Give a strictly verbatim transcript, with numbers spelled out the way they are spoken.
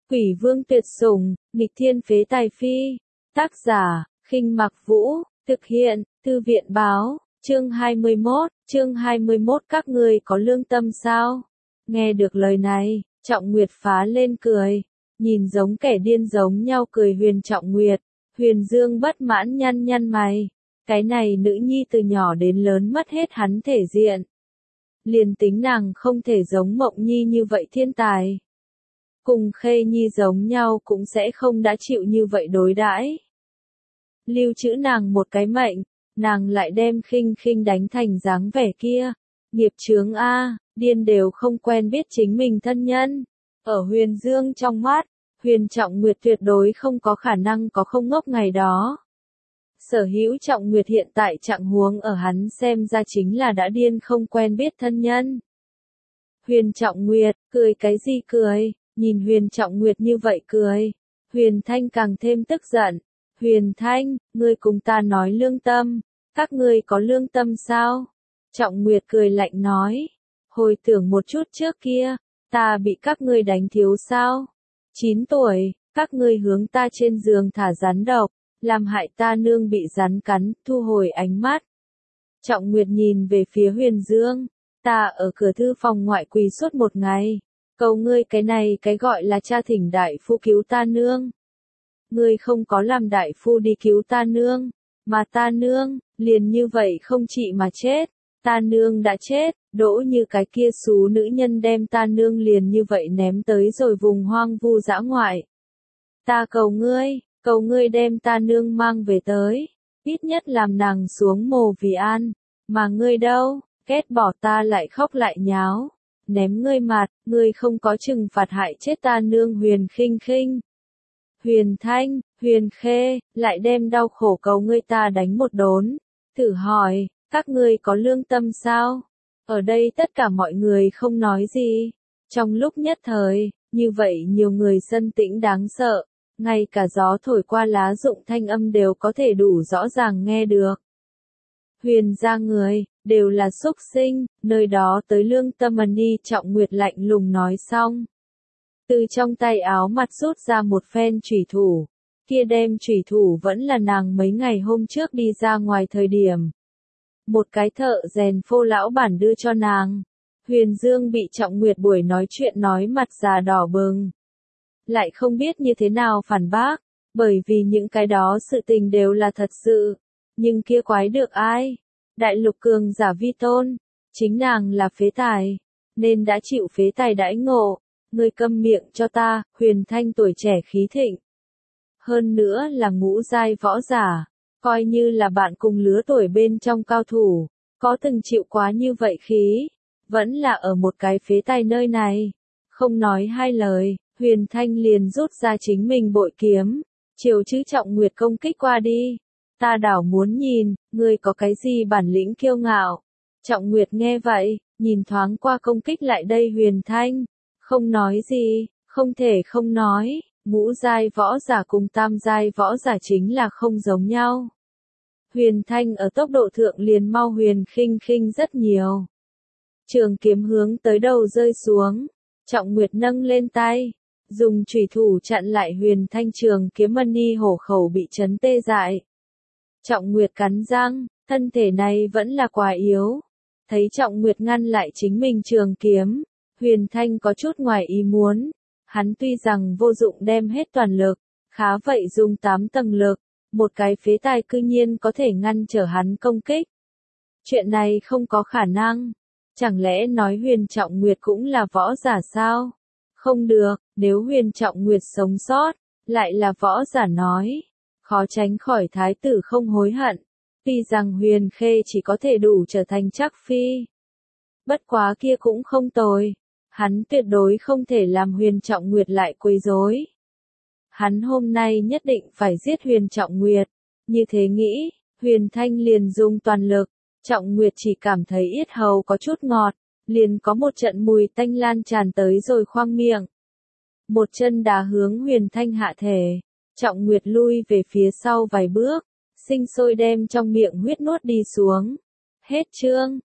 Quỷ vương tuyệt sủng, nghịch thiên phế tài phi. Tác giả, Khinh Mặc Vũ, thực hiện, Thư viện báo, chương hai mươi mốt, chương hai mươi mốt các ngươi có lương tâm sao? Nghe được lời này, Trọng Nguyệt phá lên cười, nhìn giống kẻ điên giống nhau cười Huyền Trọng Nguyệt, Huyền Dương bất mãn nhăn nhăn mày, cái này nữ nhi từ nhỏ đến lớn mất hết hắn thể diện. Liền tính nàng không thể giống Mộng Nhi như vậy thiên tài. Cùng Khê Nhi giống nhau cũng sẽ không đã chịu như vậy đối đãi. Lưu trữ nàng một cái mệnh, nàng lại đem Khinh Khinh đánh thành dáng vẻ kia. Nghiệp chướng a, điên đều không quen biết chính mình thân nhân. Ở Huyền Dương trong mắt, Huyền Trọng Nguyệt tuyệt đối không có khả năng có không ngốc ngày đó. Sở hữu Trọng Nguyệt hiện tại trạng huống ở hắn xem ra chính là đã điên không quen biết thân nhân. Huyền Trọng Nguyệt, cười cái gì cười, nhìn Huyền Trọng Nguyệt như vậy cười. Huyền Thanh càng thêm tức giận. Huyền Thanh, ngươi cùng ta nói lương tâm, các ngươi có lương tâm sao? Trọng Nguyệt cười lạnh nói. Hồi tưởng một chút trước kia, ta bị các ngươi đánh thiếu sao? chín tuổi, các ngươi hướng ta trên giường thả rắn độc, làm hại ta nương bị rắn cắn, thu hồi ánh mắt. Trọng Nguyệt nhìn về phía Huyền Dương, ta ở cửa thư phòng ngoại quỳ suốt một ngày, cầu ngươi cái này cái gọi là cha thỉnh đại phu cứu ta nương. Ngươi không có làm đại phu đi cứu ta nương, mà ta nương, liền như vậy không chỉ mà chết, ta nương đã chết, đỗ như cái kia xú nữ nhân đem ta nương liền như vậy ném tới rồi vùng hoang vu dã ngoại. Ta cầu ngươi, cầu ngươi đem ta nương mang về tới, ít nhất làm nàng xuống mồ vì an, mà ngươi đâu, ghét bỏ ta lại khóc lại nháo, ném ngươi mặt, ngươi không có trừng phạt hại chết ta nương Huyền Khinh Khinh. Huyền Thanh, Huyền Khê, lại đem đau khổ cầu ngươi ta đánh một đốn, thử hỏi, các ngươi có lương tâm sao? Ở đây tất cả mọi người không nói gì, trong lúc nhất thời, như vậy nhiều người sân tĩnh đáng sợ. Ngay cả gió thổi qua lá rụng thanh âm đều có thể đủ rõ ràng nghe được. Huyền gia người, đều là xúc sinh, nơi đó tới lương tâm ân đi. Trọng Nguyệt lạnh lùng nói xong. Từ trong tay áo mặt rút ra một phen chủy thủ, kia đem chủy thủ vẫn là nàng mấy ngày hôm trước đi ra ngoài thời điểm. Một cái thợ rèn phô lão bản đưa cho nàng. Huyền Dương bị Trọng Nguyệt buổi nói chuyện nói mặt già đỏ bừng. Lại không biết như thế nào phản bác, bởi vì những cái đó sự tình đều là thật sự, nhưng kia quái được ai? Đại lục cường giả vi tôn, chính nàng là phế tài, nên đã chịu phế tài đãi ngộ, ngươi câm miệng cho ta. Huyền Thanh tuổi trẻ khí thịnh, hơn nữa là ngũ giai võ giả, coi như là bạn cùng lứa tuổi bên trong cao thủ, có từng chịu quá như vậy khí, vẫn là ở một cái phế tài nơi này, không nói hai lời. Huyền Thanh liền rút ra chính mình bội kiếm, chiều chữ Trọng Nguyệt công kích qua đi. Ta đảo muốn nhìn, ngươi có cái gì bản lĩnh kiêu ngạo. Trọng Nguyệt nghe vậy, nhìn thoáng qua công kích lại đây Huyền Thanh, không nói gì, không thể không nói, ngũ giai võ giả cùng tam giai võ giả chính là không giống nhau. Huyền Thanh ở tốc độ thượng liền mau Huyền Khinh Khinh rất nhiều. Trường kiếm hướng tới đầu rơi xuống, Trọng Nguyệt nâng lên tay, dùng chủy thủ chặn lại Huyền Thanh trường kiếm ân ni hổ khẩu bị chấn tê dại. Trọng Nguyệt cắn răng, thân thể này vẫn là quá yếu. Thấy Trọng Nguyệt ngăn lại chính mình trường kiếm, Huyền Thanh có chút ngoài ý muốn. Hắn tuy rằng vô dụng đem hết toàn lực, khá vậy dùng tám tầng lực, một cái phế tài cư nhiên có thể ngăn trở hắn công kích. Chuyện này không có khả năng. Chẳng lẽ nói Huyền Trọng Nguyệt cũng là võ giả sao? Không được, nếu Huyền Trọng Nguyệt sống sót, lại là võ giả nói, khó tránh khỏi thái tử không hối hận. Tuy rằng Huyền Khê chỉ có thể đủ trở thành chắc phi, bất quá kia cũng không tồi. Hắn tuyệt đối không thể làm Huyền Trọng Nguyệt lại quấy rối. Hắn hôm nay nhất định phải giết Huyền Trọng Nguyệt. Như thế nghĩ, Huyền Thanh liền dùng toàn lực. Trọng Nguyệt chỉ cảm thấy yết hầu có chút ngọt, liền có một trận mùi tanh lan tràn tới rồi khoang miệng. Một chân đá hướng Huyền Thanh hạ thể, Trọng Nguyệt lui về phía sau vài bước, sinh sôi đem trong miệng huyết nuốt đi xuống. Hết chương.